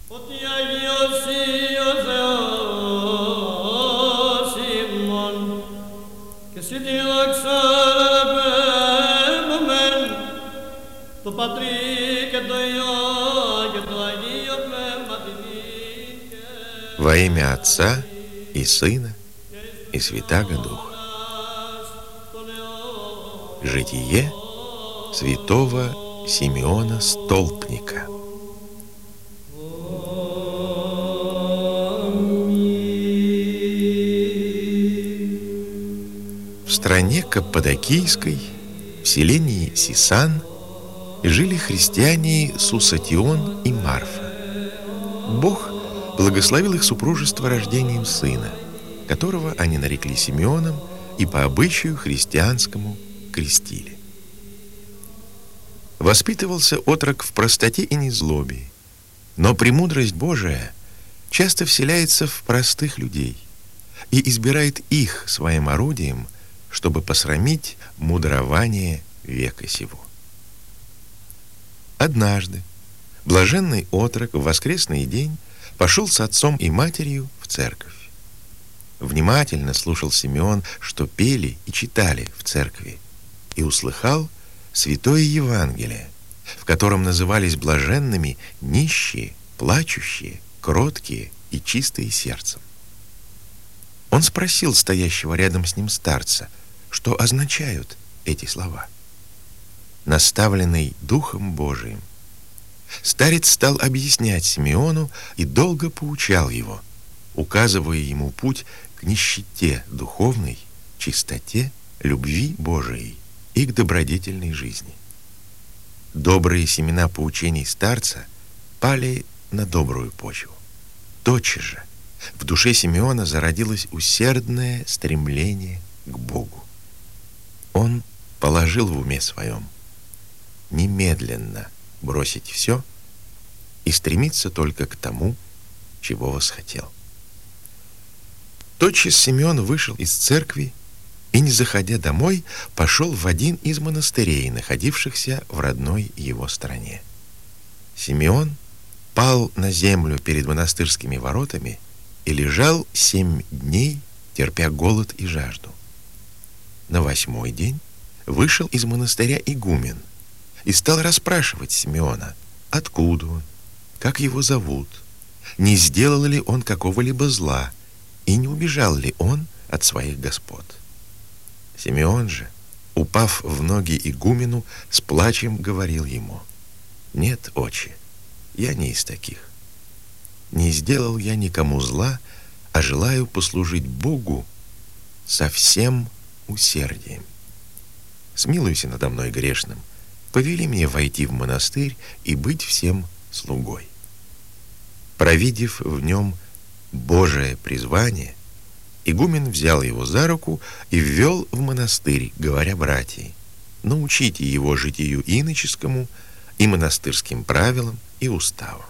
Во имя Отца и Сына и Святаго Духа. Житие святого Симеона Столпника. В стране Каппадокийской, в селении Сисан, жили христиане Сусатион и Марфа. Бог благословил их супружество рождением сына, которого они нарекли Симеоном и по обычаю христианскому крестили. Воспитывался отрок в простоте и незлобии, но премудрость Божия часто вселяется в простых людей и избирает их своим орудием, чтобы посрамить мудрование века сего. Однажды блаженный отрок в воскресный день пошел с отцом и матерью в церковь. Внимательно слушал Симеон, что пели и читали в церкви, и услыхал святое Евангелие, в котором назывались блаженными нищие, плачущие, кроткие и чистые сердцем. Он спросил стоящего рядом с ним старца, что означают эти слова. Наставленный Духом Божиим, старец стал объяснять Симеону и долго поучал его, указывая ему путь к нищете духовной, чистоте, любви Божией и к добродетельной жизни. Добрые семена поучений старца пали на добрую почву. Тотчас же в душе Симеона зародилось усердное стремление к Богу. Он положил в уме своем немедленно бросить все и стремиться только к тому, чего восхотел. Тотчас Симеон вышел из церкви и, не заходя домой, пошел в один из монастырей, находившихся в родной его стране. Симеон пал на землю перед монастырскими воротами и лежал 7 дней, терпя голод и жажду. На 8-й день вышел из монастыря игумен и стал расспрашивать Симеона, откуда он, как его зовут, не сделал ли он какого-либо зла и не убежал ли он от своих господ. Симеон же, упав в ноги игумену, с плачем говорил ему: «Нет, отче, я не из таких. Не сделал я никому зла, а желаю послужить Богу со всем усердием. Смилуйся надо мной грешным, повели мне войти в монастырь и быть всем слугой». Провидев в нем Божие призвание, игумен взял его за руку и ввел в монастырь, говоря: «Братья, научите его житию иноческому и монастырским правилам и уставам».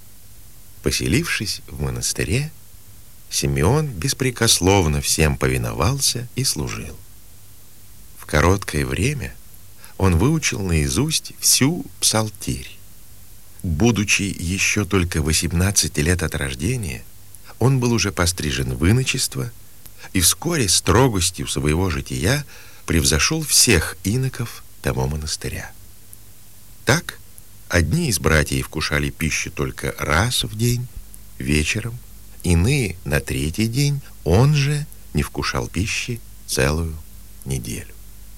Поселившись в монастыре, Симеон беспрекословно всем повиновался и служил. В короткое время он выучил наизусть всю псалтирь. Будучи еще только 18 лет от рождения, он был уже пострижен в иночество и вскоре строгостью своего жития превзошел всех иноков того монастыря. Так, одни из братьев вкушали пищу только раз в день, вечером, иные на 3-й день, он же не вкушал пищи целую неделю.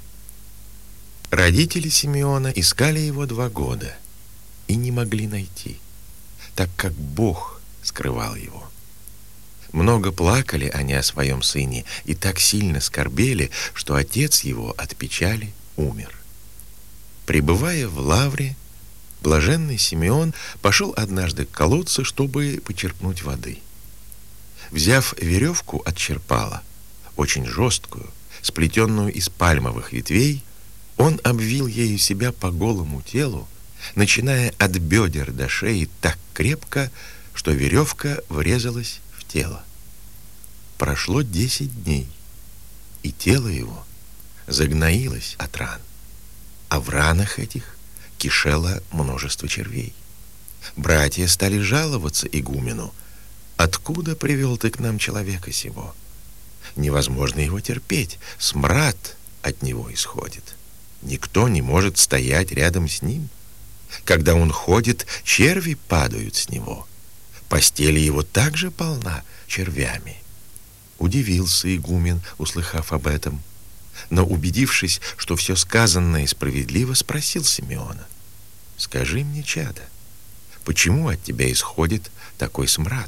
Родители Симеона искали его 2 года и не могли найти, так как Бог скрывал его. Много плакали они о своем сыне и так сильно скорбели, что отец его от печали умер. Пребывая в Лавре, блаженный Симеон пошел однажды к колодцу, чтобы почерпнуть воды. Взяв веревку от черпала, очень жесткую, сплетенную из пальмовых ветвей, он обвил ею себя по голому телу, начиная от бедер до шеи так крепко, что веревка врезалась в тело. Прошло 10 дней, и тело его загноилось от ран, а в ранах этих кишело множество червей. Братья стали жаловаться игумену: «Откуда привел ты к нам человека сего? Невозможно его терпеть, смрад от него исходит. Никто не может стоять рядом с ним. Когда он ходит, черви падают с него. Постель его также полна червями». Удивился игумен, услыхав об этом, но, убедившись, что все сказанное справедливо, спросил Симеона: «Скажи мне, чадо, почему от тебя исходит такой смрад?»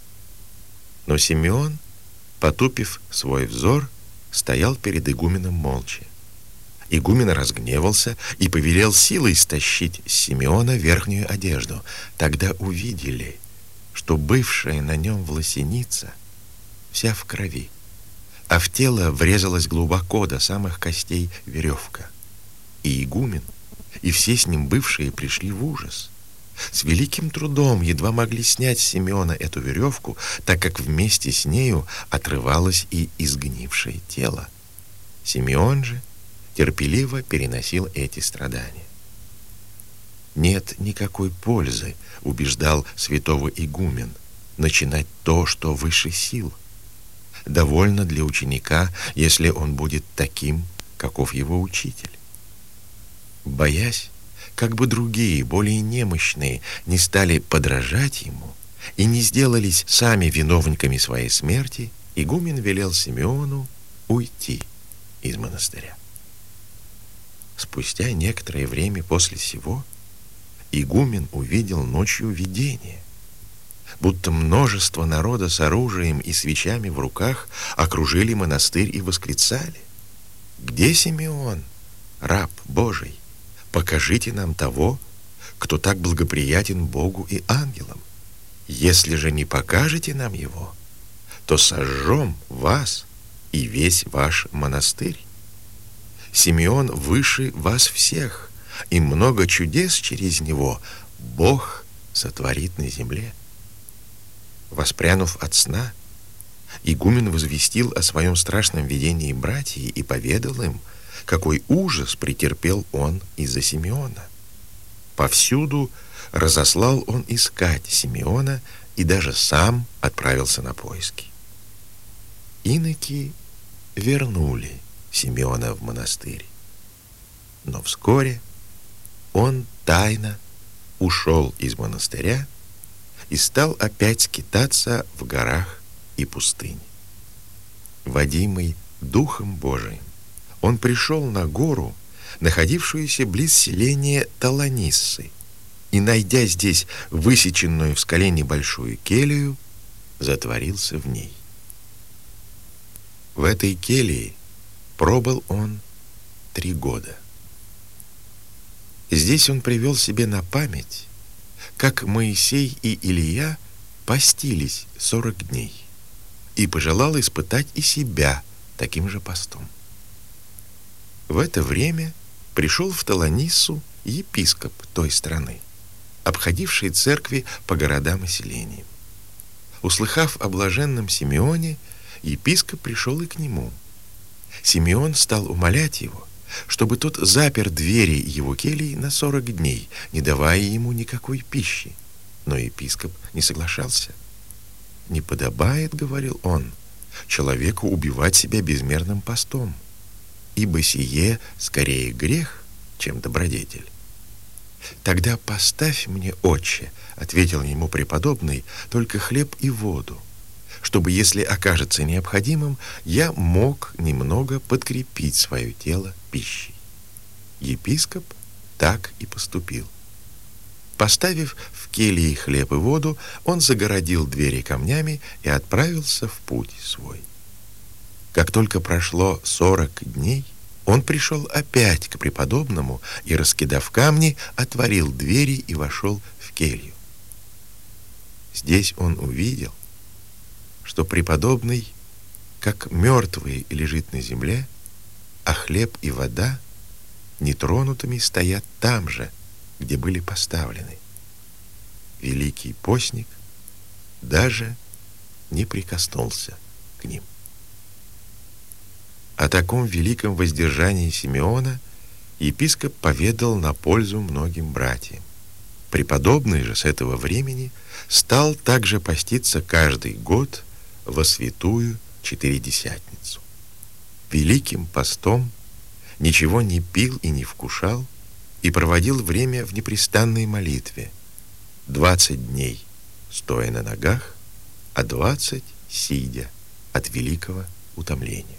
Но Симеон, потупив свой взор, стоял перед игуменом молча. Игумен разгневался и повелел силой стащить с Симеона верхнюю одежду. Тогда увидели, что бывшая на нем власеница вся в крови, а в тело врезалась глубоко до самых костей веревка. И игумен, и все с ним бывшие пришли в ужас. С великим трудом едва могли снять с Симеона эту веревку, так как вместе с нею отрывалось и изгнившее тело. Симеон же терпеливо переносил эти страдания. «Нет никакой пользы, — убеждал святого игумен, — начинать то, что выше сил. Довольно для ученика, если он будет таким, каков его учитель». Боясь, как бы другие, более немощные, не стали подражать ему и не сделались сами виновниками своей смерти, игумен велел Симеону уйти из монастыря. Спустя некоторое время после сего игумен увидел ночью видение, будто множество народа с оружием и свечами в руках окружили монастырь и восклицали: «Где Симеон, раб Божий? Покажите нам того, кто так благоприятен Богу и ангелам. Если же не покажете нам его, то сожжем вас и весь ваш монастырь. Симеон выше вас всех, и много чудес через него Бог сотворит на земле». Воспрянув от сна, игумен возвестил о своем страшном видении братьям и поведал им, какой ужас претерпел он из-за Симеона. Повсюду разослал он искать Симеона и даже сам отправился на поиски. Иноки вернули Симеона в монастырь, но вскоре он тайно ушел из монастыря и стал опять скитаться в горах и пустыне. Водимый Духом Божиим, он пришел на гору, находившуюся близ селения Таланиссы, и, найдя здесь высеченную в скале небольшую келью, затворился в ней. В этой келье пробыл он 3 года. Здесь он привел себе на память, как Моисей и Илия постились 40 дней, и пожелал испытать и себя таким же постом. В это время пришел в Таланиссу епископ той страны, обходивший церкви по городам и селениям. Услыхав о блаженном Симеоне, епископ пришел и к нему. Симеон стал умолять его, чтобы тот запер двери его келии на 40 дней, не давая ему никакой пищи. Но епископ не соглашался. «Не подобает, — говорил он, — человеку убивать себя безмерным постом, ибо сие скорее грех, чем добродетель». «Тогда поставь мне, отче, — ответил ему преподобный, — только хлеб и воду, чтобы, если окажется необходимым, я мог немного подкрепить свое тело пищей». Епископ так и поступил. Поставив в келье хлеб и воду, он загородил двери камнями и отправился в путь свой. Как только прошло 40 дней, он пришел опять к преподобному и, раскидав камни, отворил двери и вошел в келью. Здесь он увидел, что преподобный, как мертвый, лежит на земле, а хлеб и вода нетронутыми стоят там же, где были поставлены. Великий постник даже не прикоснулся к ним. О таком великом воздержании Симеона епископ поведал на пользу многим братьям. Преподобный же с этого времени стал также поститься каждый год во святую Четыредесятницу. Великим постом ничего не пил и не вкушал, и проводил время в непрестанной молитве, 20 дней стоя на ногах, а 20 сидя от великого утомления.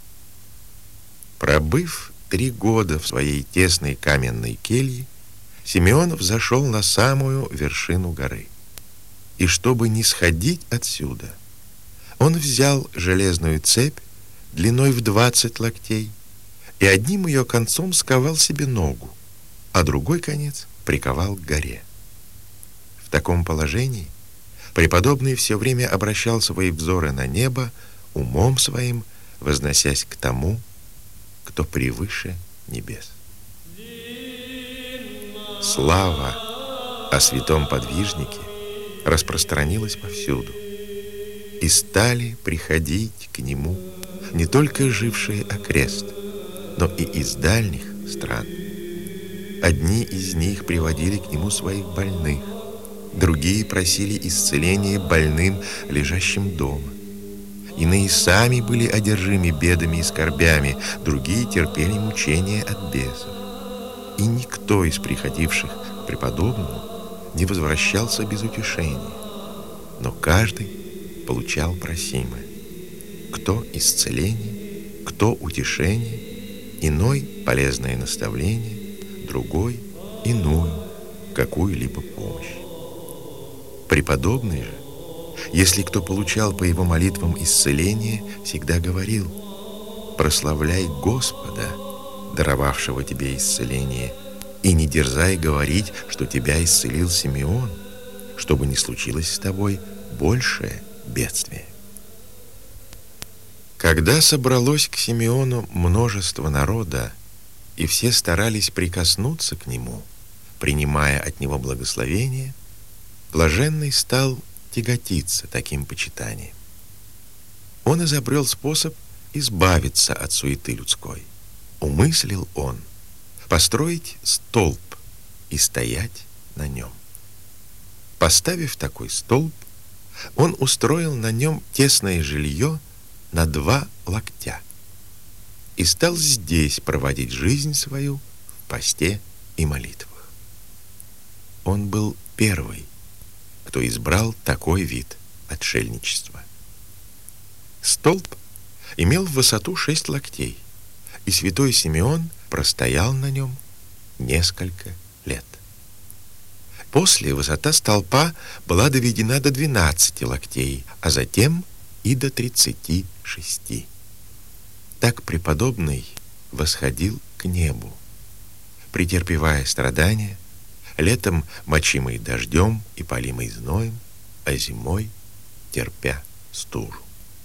Пробыв 3 года в своей тесной каменной келье, Симеон взошел на самую вершину горы. И чтобы не сходить отсюда, он взял железную цепь длиной в 20 локтей и одним ее концом сковал себе ногу, а другой конец приковал к горе. В таком положении преподобный все время обращал свои взоры на небо, умом своим возносясь к тому, кто превыше небес. Слава о святом подвижнике распространилась повсюду, и стали приходить к нему не только жившие окрест, но и из дальних стран. Одни из них приводили к нему своих больных, другие просили исцеления больным, лежащим дома. Иные сами были одержимы бедами и скорбями, другие терпели мучения от бесов. И никто из приходивших к преподобному не возвращался без утешения, но каждый получал просимое. Кто исцеление, кто утешение, иной полезное наставление, другой иную какую-либо помощь. Преподобный же, если кто получал по его молитвам исцеление, всегда говорил: «Прославляй Господа, даровавшего тебе исцеление, и не дерзай говорить, что тебя исцелил Симеон, чтобы не случилось с тобой большее бедствие». Когда собралось к Симеону множество народа, и все старались прикоснуться к нему, принимая от него благословение, блаженный стал тяготиться таким почитанием. Он изобрел способ избавиться от суеты людской. Умыслил он построить столб и стоять на нем. Поставив такой столб, он устроил на нем тесное жилье на 2 локтя и стал здесь проводить жизнь свою в посте и молитвах. Он был первый, кто избрал такой вид отшельничества. Столб имел в высоту 6 локтей, и святой Симеон простоял на нем несколько лет. После высота столпа была доведена до 12 локтей, а затем и до 36. Так преподобный восходил к небу, претерпевая страдания, летом мочимый дождем и палимый зноем, а зимой терпя стужу.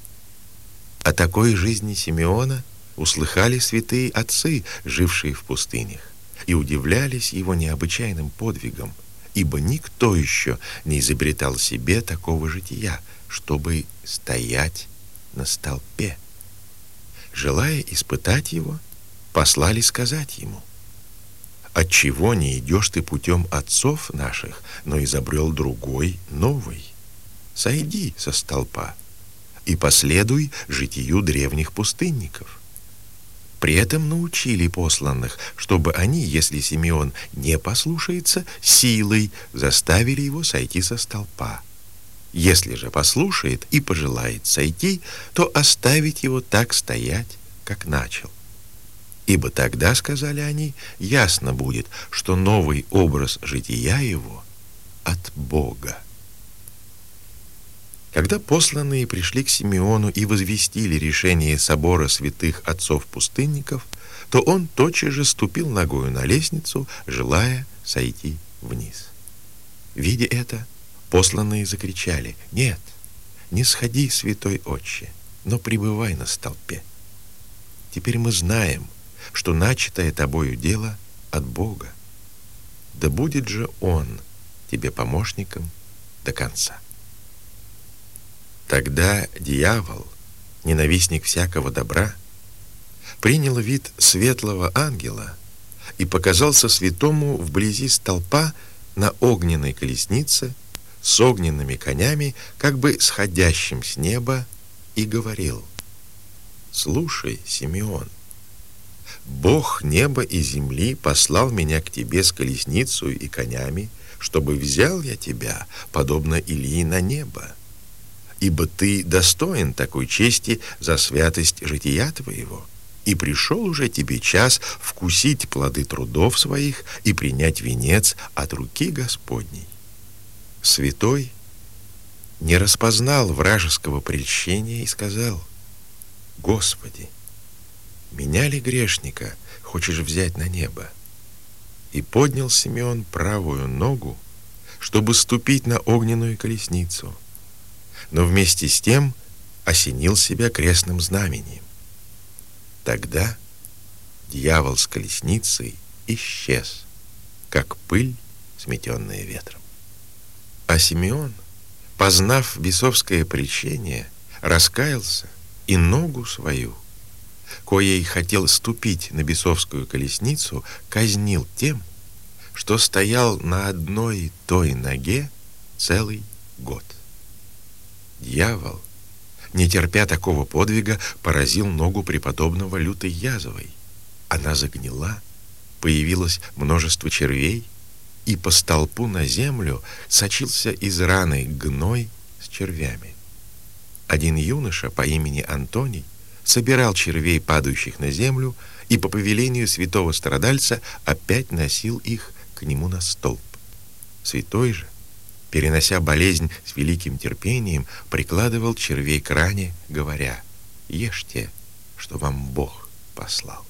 О такой жизни Симеона услыхали святые отцы, жившие в пустынях, и удивлялись его необычайным подвигом, ибо никто еще не изобретал себе такого жития, чтобы стоять на столпе. Желая испытать его, послали сказать ему: «Отчего не идешь ты путем отцов наших, но изобрел другой, новый? Сойди со столпа и последуй житию древних пустынников». При этом научили посланных, чтобы они, если Симеон не послушается, силой заставили его сойти со столпа. Если же послушает и пожелает сойти, то оставить его так стоять, как начал. Ибо тогда, сказали они, ясно будет, что новый образ жития его от Бога. Когда посланные пришли к Симеону и возвестили решение собора святых отцов-пустынников, то он тотчас же ступил ногою на лестницу, желая сойти вниз. Видя это, посланные закричали: «Нет, не сходи, святой отче, но пребывай на столпе. Теперь мы знаем, что начатое тобою дело от Бога. Да будет же Он тебе помощником до конца». Тогда дьявол, ненавистник всякого добра, принял вид светлого ангела и показался святому вблизи столпа на огненной колеснице с огненными конями, как бы сходящим с неба, и говорил: «Слушай, Симеон, Бог неба и земли послал меня к тебе с колесницей и конями, чтобы взял я тебя, подобно Илии, на небо. Ибо ты достоин такой чести за святость жития твоего, и пришел уже тебе час вкусить плоды трудов своих и принять венец от руки Господней». Святой не распознал вражеского прельщения и сказал: «Господи, меня ли, грешника, хочешь взять на небо?» И поднял Симеон правую ногу, чтобы ступить на огненную колесницу, но вместе с тем осенил себя крестным знамением. Тогда дьявол с колесницей исчез, как пыль, сметенная ветром. А Симеон, познав бесовское прельщение, раскаялся и ногу свою, коей хотел ступить на бесовскую колесницу, казнил тем, что стоял на одной той ноге целый год. Дьявол, не терпя такого подвига, поразил ногу преподобного лютой язвой. Она загнила, появилось множество червей, и по столпу на землю сочился из раны гной с червями. Один юноша по имени Антоний собирал червей, падающих на землю, и по повелению святого страдальца опять носил их к нему на столб. Святой же, перенося болезнь с великим терпением, прикладывал червей к ране, говоря: «Ешьте, что вам Бог послал».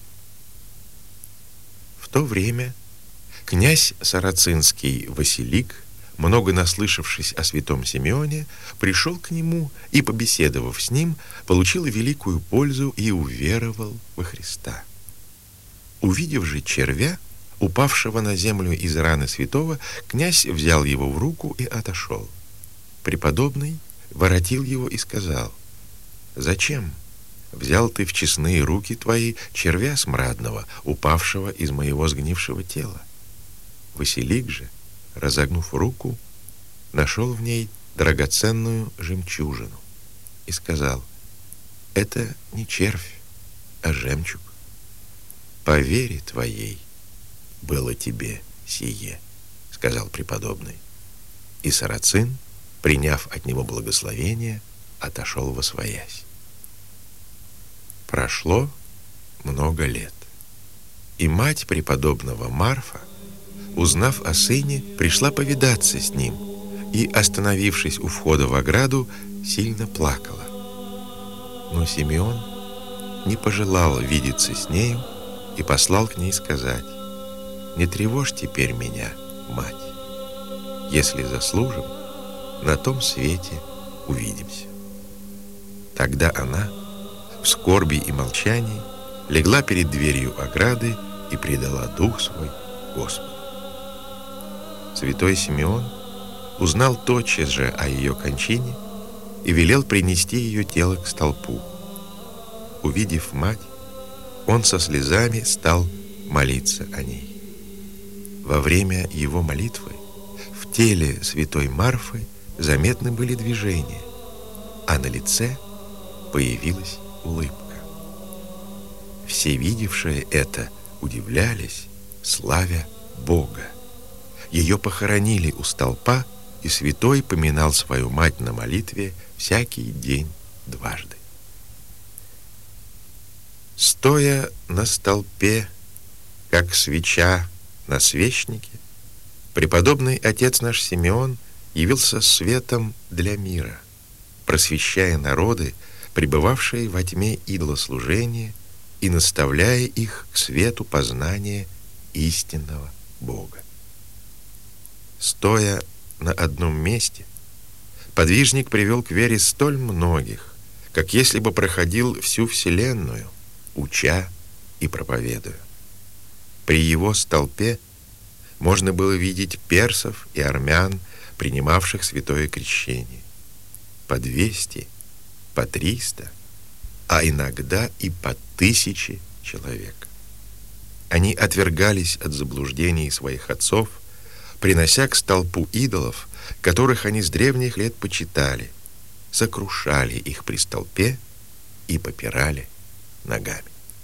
В то время князь сарацинский Василик, много наслышавшись о святом Симеоне, пришел к нему и, побеседовав с ним, получил великую пользу и уверовал во Христа. Увидев же червя, упавшего на землю из раны святого, князь взял его в руку и отошел. Преподобный воротил его и сказал: «Зачем взял ты в честные руки твои червя смрадного, упавшего из моего сгнившего тела?» Василик же, разогнув руку, нашел в ней драгоценную жемчужину и сказал: «Это не червь, а жемчуг. По вере твоей было тебе сие», — сказал преподобный. И сарацин, приняв от него благословение, отошел восвоясь. Прошло много лет, и мать преподобного Марфа, узнав о сыне, пришла повидаться с ним и, остановившись у входа в ограду, сильно плакала. Но Симеон не пожелал видеться с нею и послал к ней сказать: «Не тревожь теперь меня, мать. Если заслужим, на том свете увидимся». Тогда она, в скорби и молчании, легла перед дверью ограды и предала дух свой Господу. Святой Симеон узнал тотчас же о ее кончине и велел принести ее тело к столпу. Увидев мать, он со слезами стал молиться о ней. Во время его молитвы в теле святой Марфы заметны были движения, а на лице появилась улыбка. Все видевшие это удивлялись, славя Бога. Ее похоронили у столпа, и святой поминал свою мать на молитве всякий день дважды. Стоя на столпе, как свеча на свечнике, преподобный отец наш Симеон явился светом для мира, просвещая народы, пребывавшие во тьме идолослужения, и наставляя их к свету познания истинного Бога. Стоя на одном месте, подвижник привел к вере столь многих, как если бы проходил всю вселенную, уча и проповедуя. При его столпе можно было видеть персов и армян, принимавших святое крещение. По 200, по 300, а иногда и по 1000 человек. Они отвергались от заблуждений своих отцов, принося к столпу идолов, которых они с древних лет почитали, сокрушали их при столпе и попирали ногами.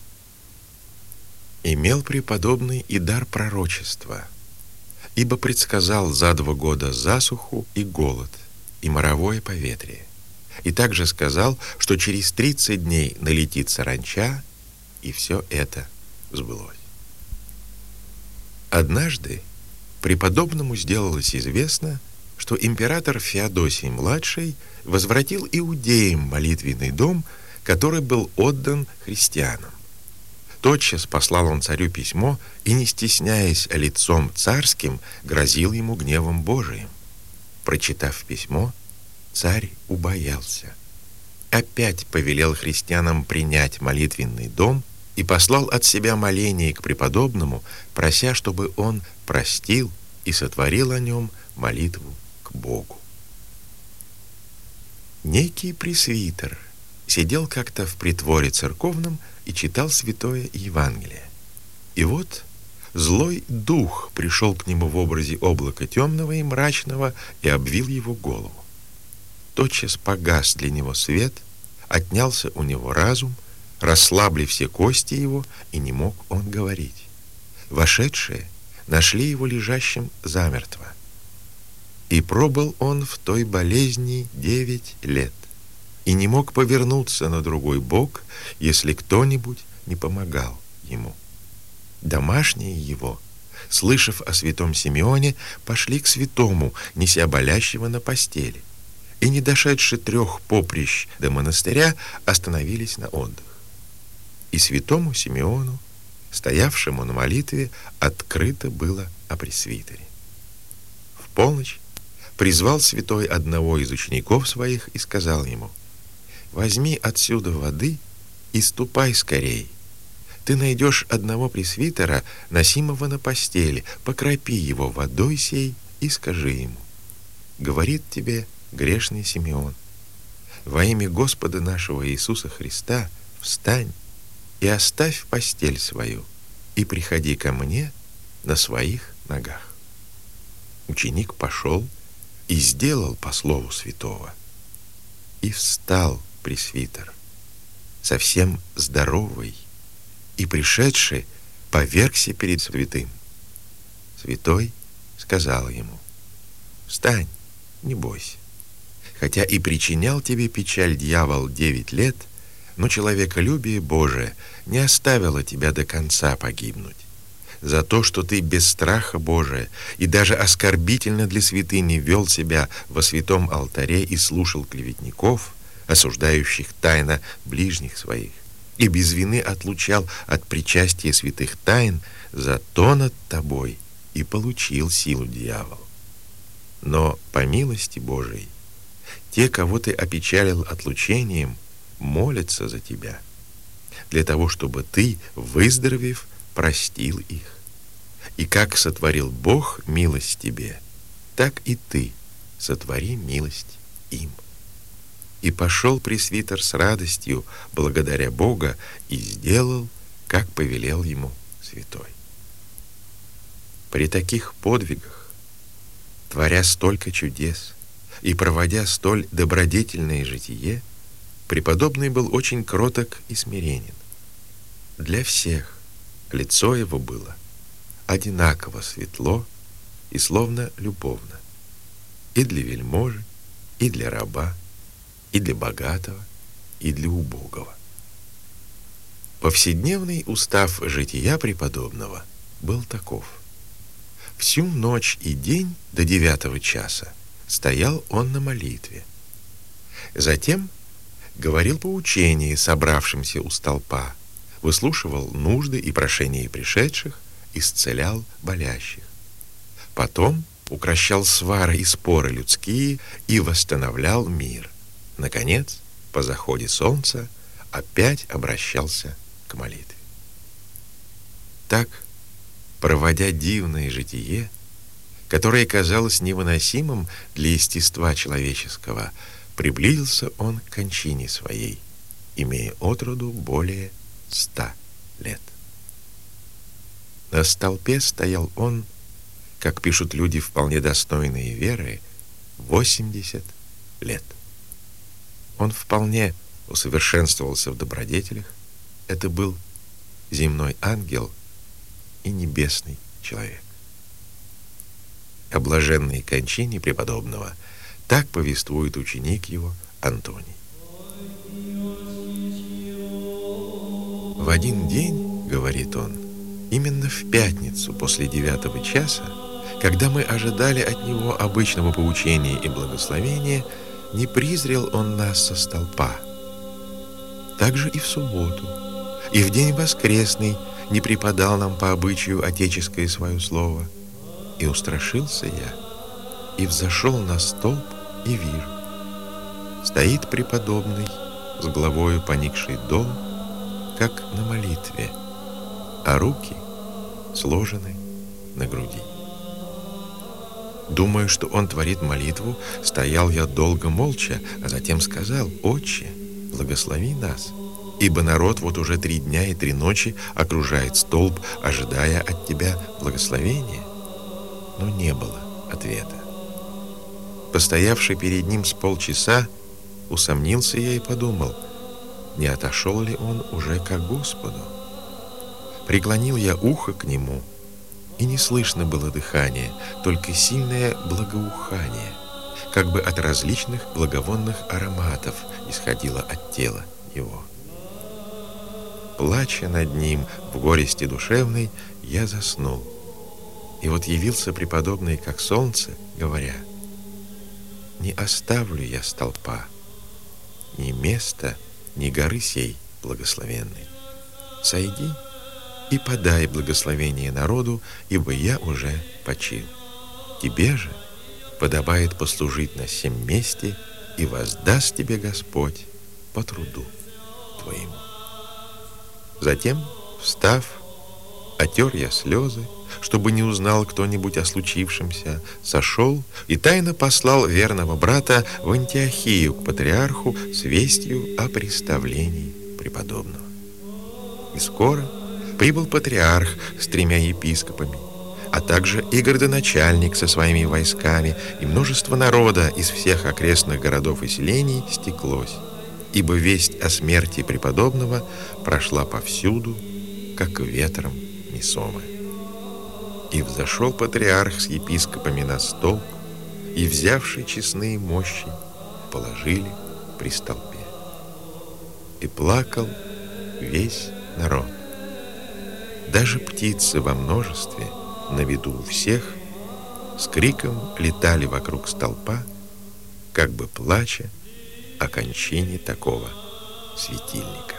Имел преподобный и дар пророчества, ибо предсказал за 2 года засуху и голод, и моровое поветрие, и также сказал, что через 30 дней налетит саранча, и все это сбылось. Однажды преподобному сделалось известно, что император Феодосий-младший возвратил иудеям молитвенный дом, который был отдан христианам. Тотчас послал он царю письмо и, не стесняясь лицом царским, грозил ему гневом Божиим. Прочитав письмо, царь убоялся. Опять повелел христианам принять молитвенный дом и послал от себя моление к преподобному, прося, чтобы он простил и сотворил о нем молитву к Богу. Некий пресвитер сидел как-то в притворе церковном и читал святое Евангелие. И вот злой дух пришел к нему в образе облака темного и мрачного и обвил его голову. Тотчас погас для него свет, отнялся у него разум, расслабли все кости его, и не мог он говорить. Вошедшие нашли его лежащим замертво. И пробыл он в той болезни 9 лет, и не мог повернуться на другой бок, если кто-нибудь не помогал ему. Домашние его, слышав о святом Симеоне, пошли к святому, неся болящего на постели, и, не дошедши 3 поприщ до монастыря, остановились на отдых. И святому Симеону, стоявшему на молитве, открыто было о пресвитере. В полночь призвал святой одного из учеников своих и сказал ему: «Возьми отсюда воды и ступай скорей. Ты найдешь одного пресвитера, носимого на постели, покропи его водой сей и скажи ему: говорит тебе грешный Симеон, во имя Господа нашего Иисуса Христа встань и оставь постель свою, и приходи ко мне на своих ногах». Ученик пошел и сделал по слову святого. И встал пресвитер, совсем здоровый, и, пришедший, повергся перед святым. Святой сказал ему: «Встань, не бойся. Хотя и причинял тебе печаль дьявол 9 лет, но человеколюбие Божие не оставило тебя до конца погибнуть. За то, что ты без страха Божия и даже оскорбительно для святыни вел себя во святом алтаре и слушал клеветников, осуждающих тайно ближних своих, и без вины отлучал от причастия святых тайн, за то над тобой и получил силу дьявол. Но по милости Божией те, кого ты опечалил отлучением, молятся за тебя, для того, чтобы ты, выздоровев, простил их. И как сотворил Бог милость тебе, так и ты сотвори милость им». И пошел пресвитер с радостью, благодаря Бога, и сделал, как повелел ему святой. При таких подвигах, творя столько чудес и проводя столь добродетельное житие, преподобный был очень кроток и смиренен. Для всех лицо его было одинаково светло и словно любовно, и для вельможи, и для раба, и для богатого, и для убогого. Повседневный устав жития преподобного был таков: всю ночь и день до 9 часа стоял он на молитве. Затем говорил поучение собравшимся у столпа, выслушивал нужды и прошения пришедших, исцелял болящих. Потом укрощал свары и споры людские и восстановлял мир. Наконец, по заходе солнца, опять обращался к молитве. Так, проводя дивное житие, которое казалось невыносимым для естества человеческого, приблизился он к кончине своей, имея от роду более 100 лет. На столпе стоял он, как пишут люди вполне достойные веры, 80 лет. Он вполне усовершенствовался в добродетелях. Это был земной ангел и небесный человек. О блаженной кончине преподобного так повествует ученик его Антоний. В один день, говорит он, именно в пятницу после 9 часа, когда мы ожидали от него обычного поучения и благословения, не призрел он нас со столпа. Также и в субботу, и в день воскресный не преподал нам по обычаю отеческое свое слово. И устрашился я, и взошел на столб, и вижу. Стоит преподобный с главою поникшей долу, как на молитве, а руки сложены на груди. Думая, что он творит молитву, стоял я долго молча, а затем сказал: «Отче, благослови нас, ибо народ вот уже 3 дня и 3 ночи окружает столб, ожидая от тебя благословения». Но не было ответа. Постоявший перед ним с полчаса, усомнился я и подумал, не отошел ли он уже ко Господу. Преклонил я ухо к нему, и не слышно было дыхания, только сильное благоухание, как бы от различных благовонных ароматов исходило от тела его. Плача над ним в горести душевной, я заснул. И вот явился преподобный, как солнце, говоря: «Не оставлю я столпа, ни места, ни горы сей благословенной. Сойди и подай благословение народу, ибо я уже почил. Тебе же подобает послужить на сем месте, и воздаст тебе Господь по труду твоему». Затем, встав, отер я слезы, чтобы не узнал кто-нибудь о случившемся, сошел и тайно послал верного брата в Антиохию к патриарху с вестью о представлении преподобного. И скоро прибыл патриарх с 3 епископами, а также и городоначальник со своими войсками, и множество народа из всех окрестных городов и селений стеклось, ибо весть о смерти преподобного прошла повсюду, как ветром несомая. И взошел патриарх с епископами на столб, и, взявши честные мощи, положили при столпе. И плакал весь народ. Даже птицы во множестве, на виду у всех, с криком летали вокруг столпа, как бы плача о кончине такого светильника.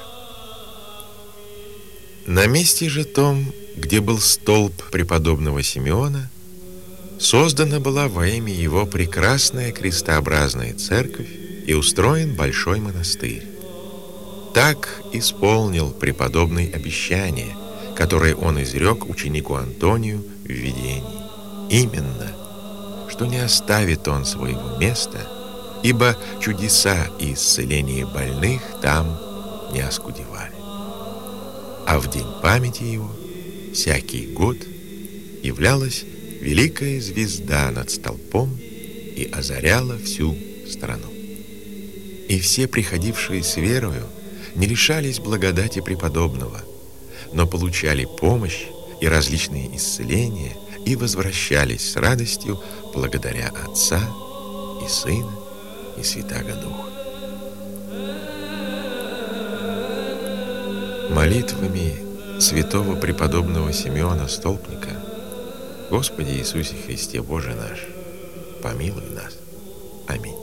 На месте же том, где был столб преподобного Симеона, создана была во имя его прекрасная крестообразная церковь и устроен большой монастырь. Так исполнил преподобный обещание, которое он изрек ученику Антонию в видении. Именно, что не оставит он своего места, ибо чудеса и исцеление больных там не оскудевали. А в день памяти его всякий год являлась великая звезда над столпом и озаряла всю страну. И все приходившие с верою не лишались благодати преподобного, но получали помощь и различные исцеления и возвращались с радостью благодаря Отца и Сына и Святаго Духа. Молитвами святого преподобного Симеона Столпника, Господи Иисусе Христе, Боже наш, помилуй нас. Аминь.